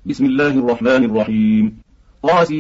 بسم الله الرحمن الرحيم. طاسم.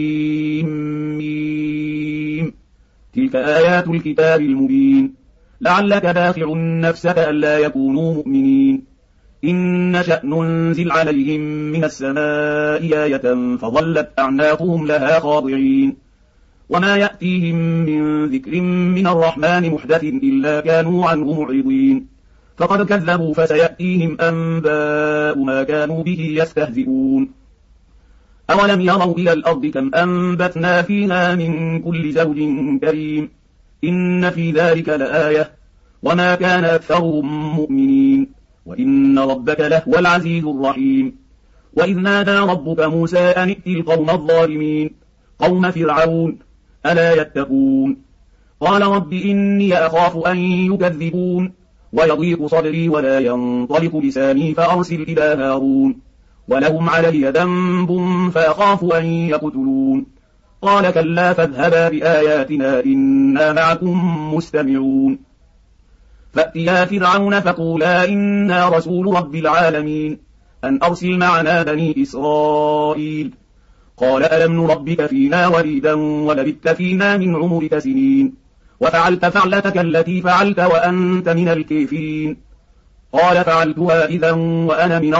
تلك آيات الكتاب المبين. لعلك باخع نفسك ألا يكونوا مؤمنين. إن نشأ ننزل عليهم من السماء آية فظلت أعناقهم لها خاضعين. وما يأتيهم من ذكر من الرحمن محدث إلا كانوا عنه معرضين. فقد كذبوا فسيأتيهم أنباء ما كانوا به يستهزئون. أولم يروا إلى الأرض كم أنبتنا فيها من كل زوج كريم. إن في ذلك لآية وما كان أكثرهم مؤمنين وإن ربك لهو العزيز الرحيم. وإذ نادى ربك موسى أن ائت القوم الظالمين قوم فرعون ألا يتقون. قال رب إني أخاف أن يكذبون ويضيق صدري ولا ينطلق لساني فأرسل إلى هارون ولهم علي ذنب فأخاف أن يقتلون. قال كلا فاذهبا بآياتنا إنا معكم مستمعون. فأتيا فرعون فقولا إنا رسول رب العالمين أن أرسل معنا بني إسرائيل. قال ألم نربك فينا وليدا ولبثت فينا من عمرك سنين وفعلت فعلتك التي فعلت وأنت من الكافرين. قال فعلتها إذا وأنا من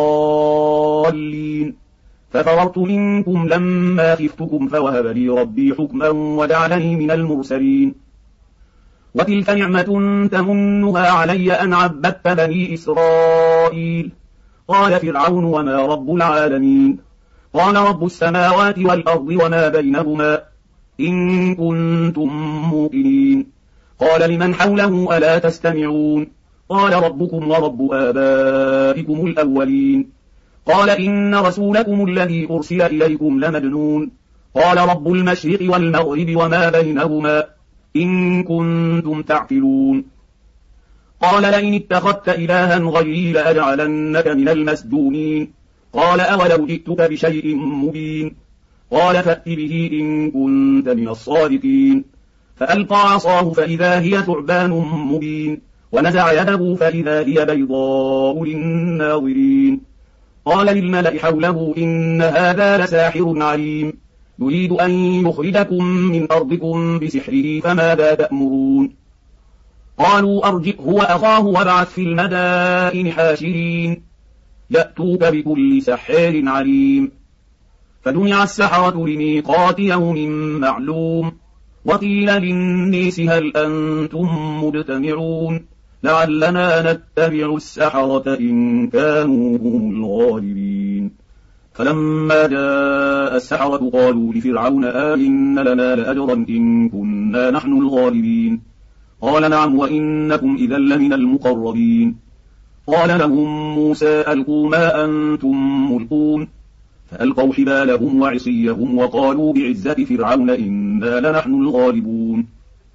الضالين ففررت منكم لما خفتكم فوهب لي ربي حكما وجعلني من المرسلين. وتلك نعمة تمنها علي أن عبدت بني إسرائيل. قال فرعون وما رب العالمين. قال رب السماوات والأرض وما بينهما إن كنتم موقنين. قال لمن حوله ألا تستمعون. قال ربكم ورب آبائكم الأولين. قال إن رسولكم الذي أرسل إليكم لمجنون. قال رب المشرق والمغرب وما بينهما إن كنتم تعقلون. قال لئن اتخذت إلها غيري لأجعلنك من المسجونين. قال أولو جئتك بشيء مبين. قال فأت به إن كنت من الصادقين. فألقى عصاه فإذا هي ثعبان مبين ونزع يده فإذا هي بيضاء للناظرين. قال للملأ حوله إن هذا لساحر عليم يريد أن يخرجكم من أرضكم بسحره فماذا تأمرون. قالوا أرجئه وأخاه وابعث في المدائن حاشرين يأتوك بكل سحار عليم. فجمع السحرة لميقات يوم معلوم. وقيل للناس هل أنتم مجتمعون لعلنا نتبع السحرة إن كانوا هم الغالبين. فلما جاء السحرة قالوا لفرعون آئن لنا لأجرا إن كنا نحن الغالبين. قال نعم وإنكم إذا لمن المقربين. قال لهم موسى ألقوا ما أنتم ملقون. فألقوا حبالهم وعصيهم وقالوا بعزة فرعون إنا لنحن الغالبون.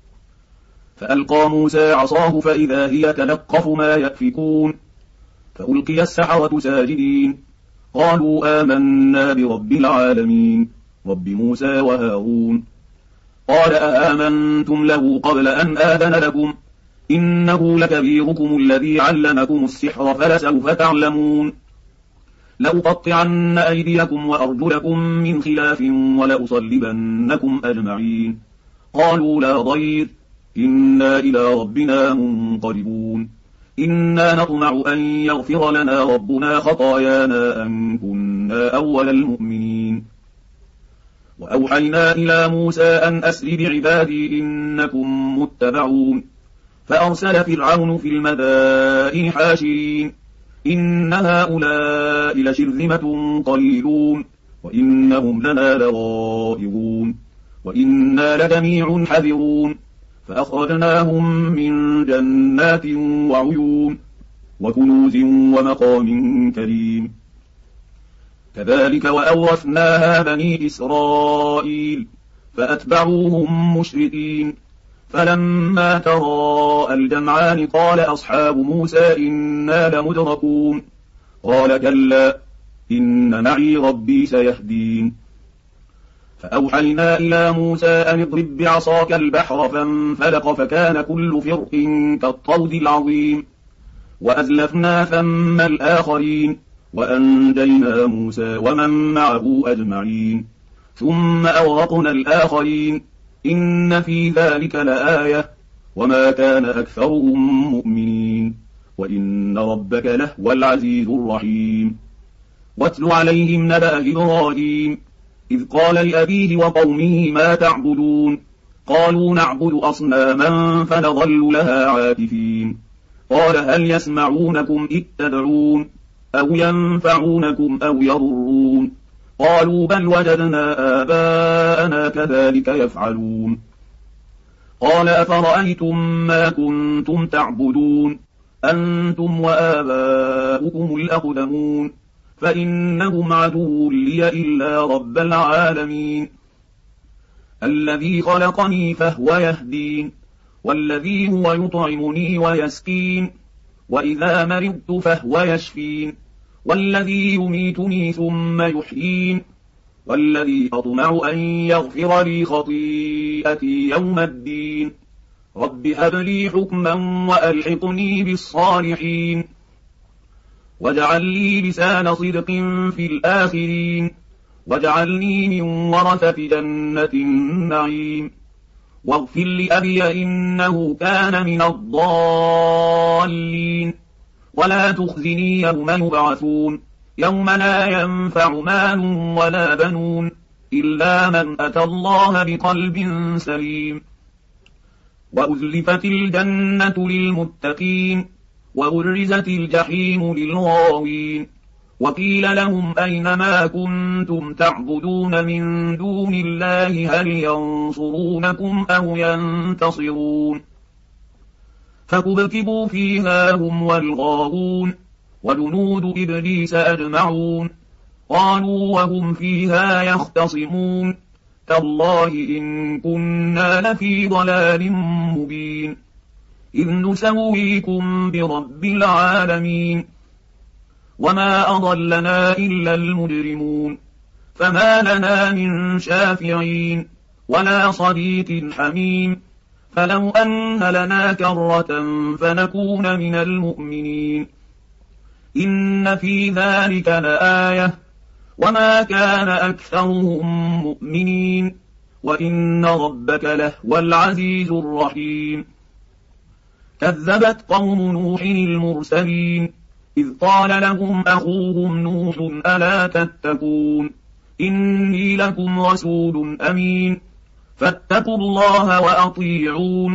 فألقى موسى عصاه فإذا هي تلقف ما يأفكون. فألقي السحرة ساجدين قالوا آمنا برب العالمين رب موسى وهارون. قال أآمنتم له قبل أن آذن لكم إنه لكبيركم الذي علمكم السحر فلسوف تعلمون. لأقطعن أيديكم وأرجلكم من خلاف ولأصلبنكم أجمعين. قالوا لا ضير إنا إلى ربنا منقلبون. إنا نطمع أن يغفر لنا ربنا خطايانا أن كنا أول المؤمنين. وأوحينا إلى موسى أن أسر بعبادي إنكم متبعون. فأرسل فرعون في المدائن حاشرين إن هؤلاء لشرذمة قليلون وإنهم لنا لغائظون وإنا لجميع حذرون. فأخرجناهم من جنات وعيون وكنوز ومقام كريم. كذلك وأورثناها بني إسرائيل فأتبعوهم مشركين. فلما تراءى الجمعان قال أصحاب موسى إنا لمدركون. قال كلا إن معي ربي سيهدين. فأوحينا إلى موسى أن اضرب بعصاك البحر فانفلق فكان كل فرق كالطود العظيم. وأزلفنا ثم الآخرين وأنجينا موسى ومن معه أجمعين ثم أغرقنا الآخرين إن في ذلك لآية وما كان أكثرهم مؤمنين وإن ربك لهو العزيز الرحيم واتل عليهم نبأ إبراهيم إذ قال لأبيه وقومه ما تعبدون قالوا نعبد أصناما فنظل لها عاكفين قال هل يسمعونكم إذ تدعون أو ينفعونكم أو يضرون قالوا بل وجدنا آباءنا كذلك يفعلون قال أفرأيتم ما كنتم تعبدون أنتم وآباؤكم الأقدمون فإنهم عدو لي إلا رب العالمين الذي خلقني فهو يهدين والذي هو يطعمني ويسقين وإذا مرضت فهو يشفين والذي يميتني ثم يحيين والذي أطمع أن يغفر لي خطيئتي يوم الدين رب هب لي حكما وألحقني بالصالحين واجعل لي لسان صدق في الآخرين واجعلني من ورثة جنة النعيم واغفر لأبي إنه كان من الضالين ولا تخزني يوم يبعثون يوم لا ينفع مال ولا بنون إلا من أتى الله بقلب سليم وأزلفت الجنة للمتقين وبرزت الجحيم للغاوين وقيل لهم أين ما كنتم تعبدون من دون الله هل ينصرونكم أو ينتصرون فكبكبوا فيها هم والغاوون وجنود إبليس أجمعون قالوا وهم فيها يختصمون تالله إن كنا لفي ضلال مبين إذ نسويكم برب العالمين وما أضلنا إلا المجرمون فما لنا من شافعين ولا صديق حميم فلو أن لنا كرة فنكون من المؤمنين إن في ذلك لآية وما كان أكثرهم مؤمنين وإن ربك لهو العزيز الرحيم كذبت قوم نوح المرسلين إذ قال لهم أخوهم نوح ألا تتقون إني لكم رسول أمين فاتقوا الله وأطيعون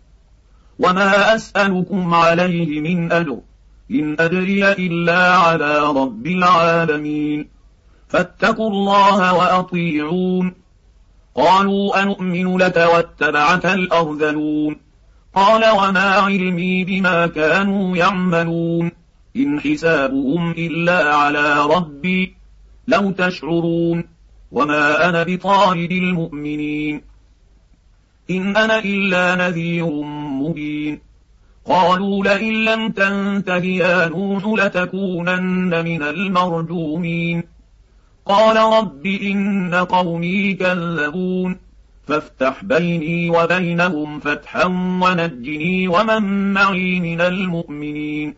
وما أسألكم عليه من أجر إن أجري إلا على رب العالمين فاتقوا الله وأطيعون قالوا أنؤمن لك واتبعك الأرذلون قال وما علمي بما كانوا يعملون إن حسابهم إلا على ربي لو تشعرون وما أنا بطارد المؤمنين إن أنا إلا نذير مبين قالوا لئن لم تنته يا نوح لتكونن من المرجومين قال رب إن قومي كذبون فافتح بيني وبينهم فتحا ونجني ومن معي من المؤمنين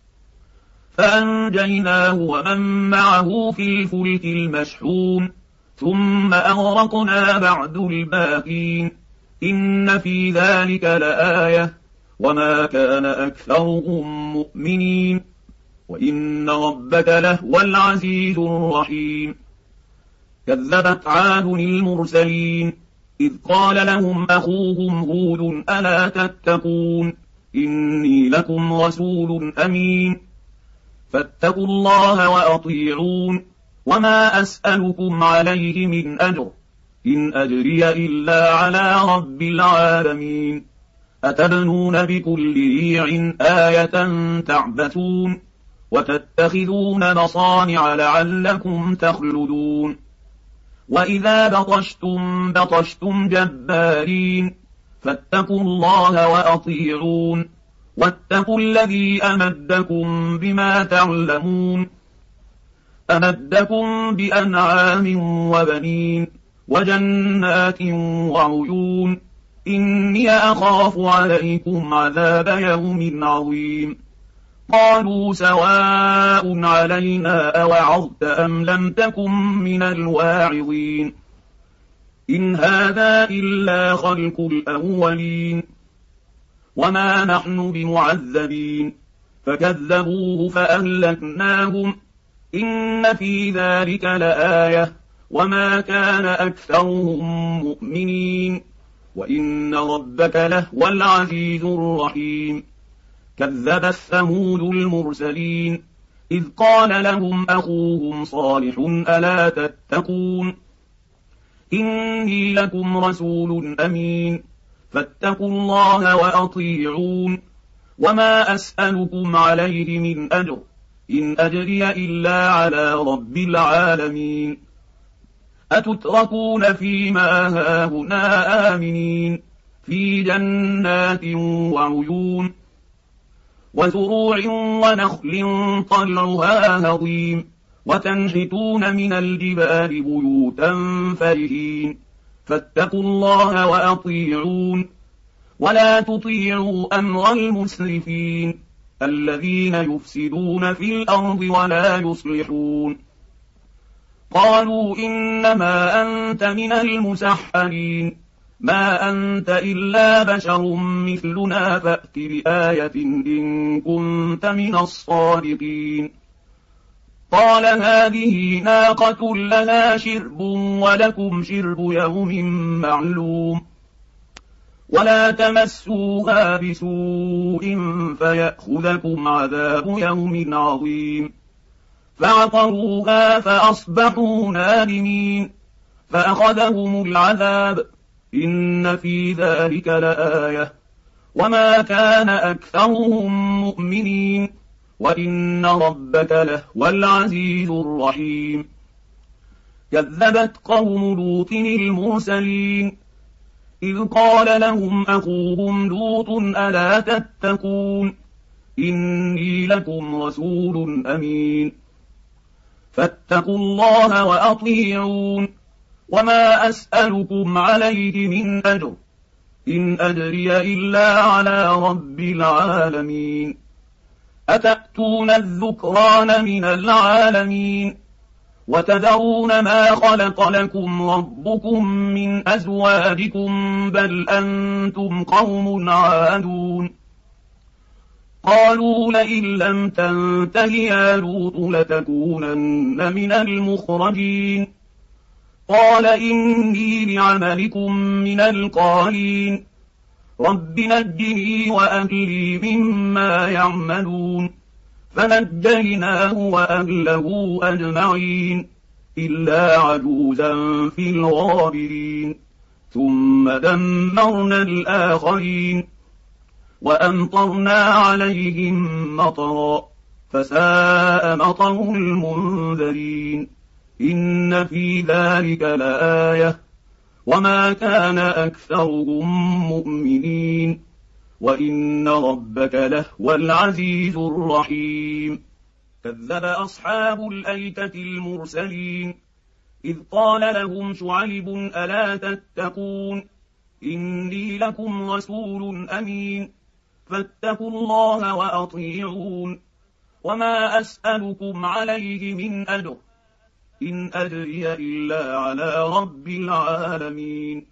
فأنجيناه ومن معه في الفلك المشحون ثم أغرقنا بعد الباقين إن في ذلك لآية وما كان أكثرهم مؤمنين وإن ربك لهو العزيز الرحيم كذبت عاد المرسلين إذ قال لهم أخوهم هود ألا تتقون إني لكم رسول أمين فاتقوا الله وأطيعون وما أسألكم عليه من أجر إن أجري إلا على رب العالمين أتبنون بكل ريع آية تعبثون وتتخذون مصانع لعلكم تخلدون وإذا بطشتم جبارين فاتقوا الله وأطيعون واتقوا الذي أمدكم بما تعلمون أمدكم بأنعام وبنين وجنات وعيون إني أخاف عليكم عذاب يوم عظيم قالوا سواء علينا أوعظت أم لم تكن من الواعظين إن هذا إلا خلق الأولين وما نحن بمعذبين فكذبوه فأهلكناهم إن في ذلك لآية وما كان أكثرهم مؤمنين وإن ربك لهو العزيز الرحيم كذبت ثمود المرسلين إذ قال لهم أخوهم صالح ألا تتقون إني لكم رسول أمين فاتقوا الله وأطيعون وما أسألكم عليه من أجر إن أجري إلا على رب العالمين أتتركون فيما هاهنا آمنين في جنات وعيون وزروع ونخل طلعها هضيم وتنحتون من الجبال بيوتا فرهين فاتقوا الله وأطيعون ولا تطيعوا أمر المسرفين الذين يفسدون في الأرض ولا يصلحون قالوا إنما أنت من المسحرين ما أنت إلا بشر مثلنا فأت بآية إن كنت من الصادقين قال هذه ناقة لنا شرب ولكم شرب يوم معلوم ولا تمسوها بسوء فيأخذكم عذاب يوم عظيم فعقروها فأصبحوا نادمين فأخذهم العذاب إن في ذلك لآية وما كان أكثرهم مؤمنين وإن ربك لهو العزيز الرحيم كذبت قوم لوط المرسلين إذ قال لهم أخوهم لوط ألا تتقون إني لكم رسول أمين فاتقوا الله وأطيعون وما أسألكم عليه من أجر إن أجري إلا على رب العالمين أتأتون الذكران من العالمين وتذرون ما خلق لكم ربكم من أزواجكم بل أنتم قوم عادون قالوا لئن لم تنته يا لوط لتكونن من المخرجين قال إني لعملكم من القالين رب نجني وأهلي مما يعملون فنجيناه وأهله أجمعين إلا عجوزا في الغابرين ثم دمرنا الآخرين وأمطرنا عليهم مطرا فساء مطر المنذرين إن في ذلك لآية وما كان أكثرهم مؤمنين وإن ربك لهو العزيز الرحيم كذب أصحاب الأيكة المرسلين إذ قال لهم شعيب ألا تتقون إني لكم رسول أمين فاتقوا الله وأطيعون وما أسألكم عليه من أجر إن أجري إلا على رب العالمين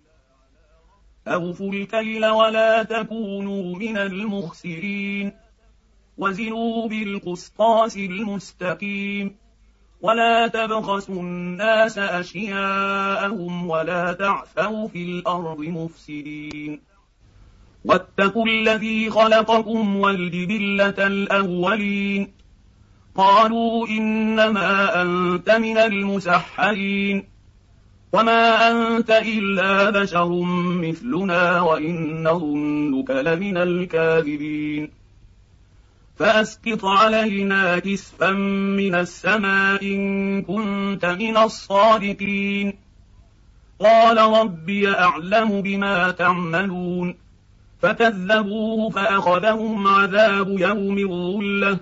أوفوا الكيل ولا تكونوا من المخسرين وزنوا بالقسطاس المستقيم ولا تبخسوا الناس أشياءهم ولا تعثوا في الأرض مفسدين واتقوا الذي خلقكم والجبلة الأولين قالوا إنما أنت من المسحرين وما أنت إلا بشر مثلنا وإن نظنك لمن الكاذبين فأسقط علينا كسفا من السماء إن كنت من الصادقين قال ربي أعلم بما تعملون فكذبوه فأخذهم عذاب يوم الظلة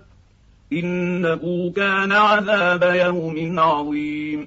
إنه كان عذاب يوم عظيم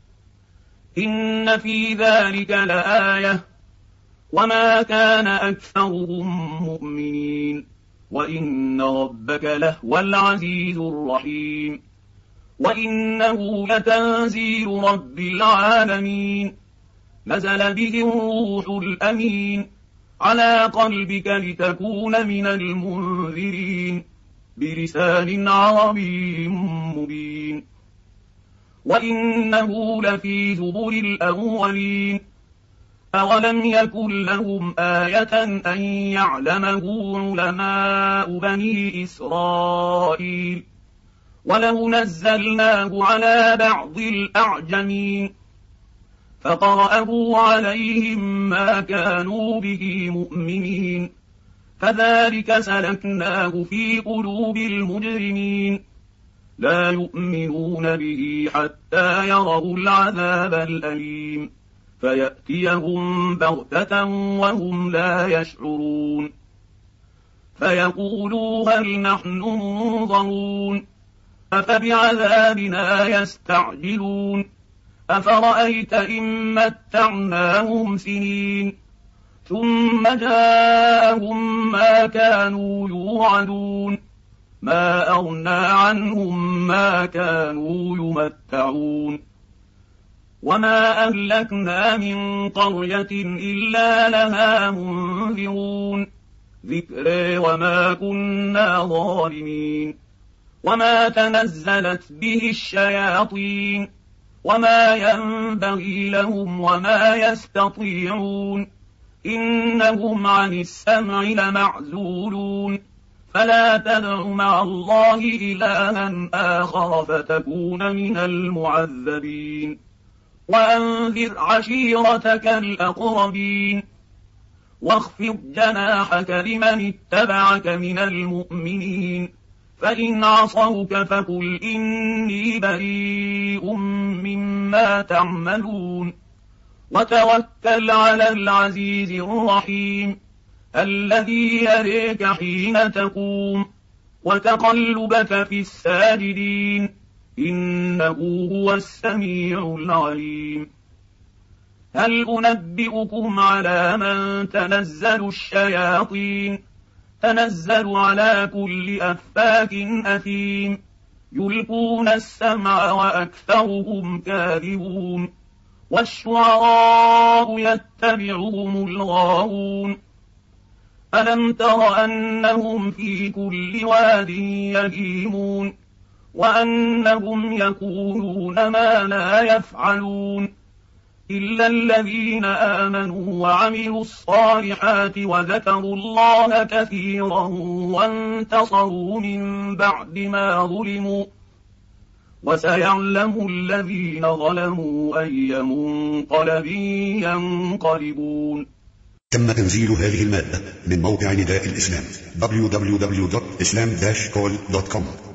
إن في ذلك لآية وما كان أكثرهم مؤمنين وإن ربك لهو العزيز الرحيم وإنه لتنزيل رب العالمين نزل به الروح الأمين على قلبك لتكون من المنذرين بلسان عربي مبين وإنه لفي زبر الأولين أولم يكن لهم آية أن يعلمه علماء بني إسرائيل ولو نزلناه على بعض الأعجمين فقرأه عليهم ما كانوا به مؤمنين كذلك سلكناه في قلوب المجرمين لا يؤمنون به حتى يروا العذاب الأليم فيأتيهم بغتة وهم لا يشعرون فيقولوا هل نحن منظرون أفبعذابنا يستعجلون أفرأيت إن متعناهم سنين ثم جاءهم ما كانوا يوعدون ما أغنى عنهم ما كانوا يمتعون وما أهلكنا من قرية إلا لها منذرون ذكر وما كنا ظالمين وما تنزلت به الشياطين وما ينبغي لهم وما يستطيعون إنهم عن السمع لمعزولون فلا تدع مع الله إلها آخر فتكون من المعذبين وأنذر عشيرتك الأقربين واخفض جناحك لمن اتبعك من المؤمنين فإن عصوك فقل إني بريء مما تعملون وتوكل على العزيز الرحيم الذي يريك حين تقوم وتقلبك في الساجدين إنه هو السميع العليم هل أنبئكم على من تنزل الشياطين تنزل على كل أفاك أثيم يلقون السمع وأكثرهم كاذبون والشعراء يتبعهم الغاوون ألم تر أنهم في كل واد يهيمون وأنهم يقولون ما لا يفعلون إلا الذين آمنوا وعملوا الصالحات وذكروا الله كثيرا وانتصروا من بعد ما ظلموا وسيعلم الذين ظلموا أي منقلب ينقلبون. تم تنزيل هذه المادة من موقع نداء الإسلام www.islam-call.com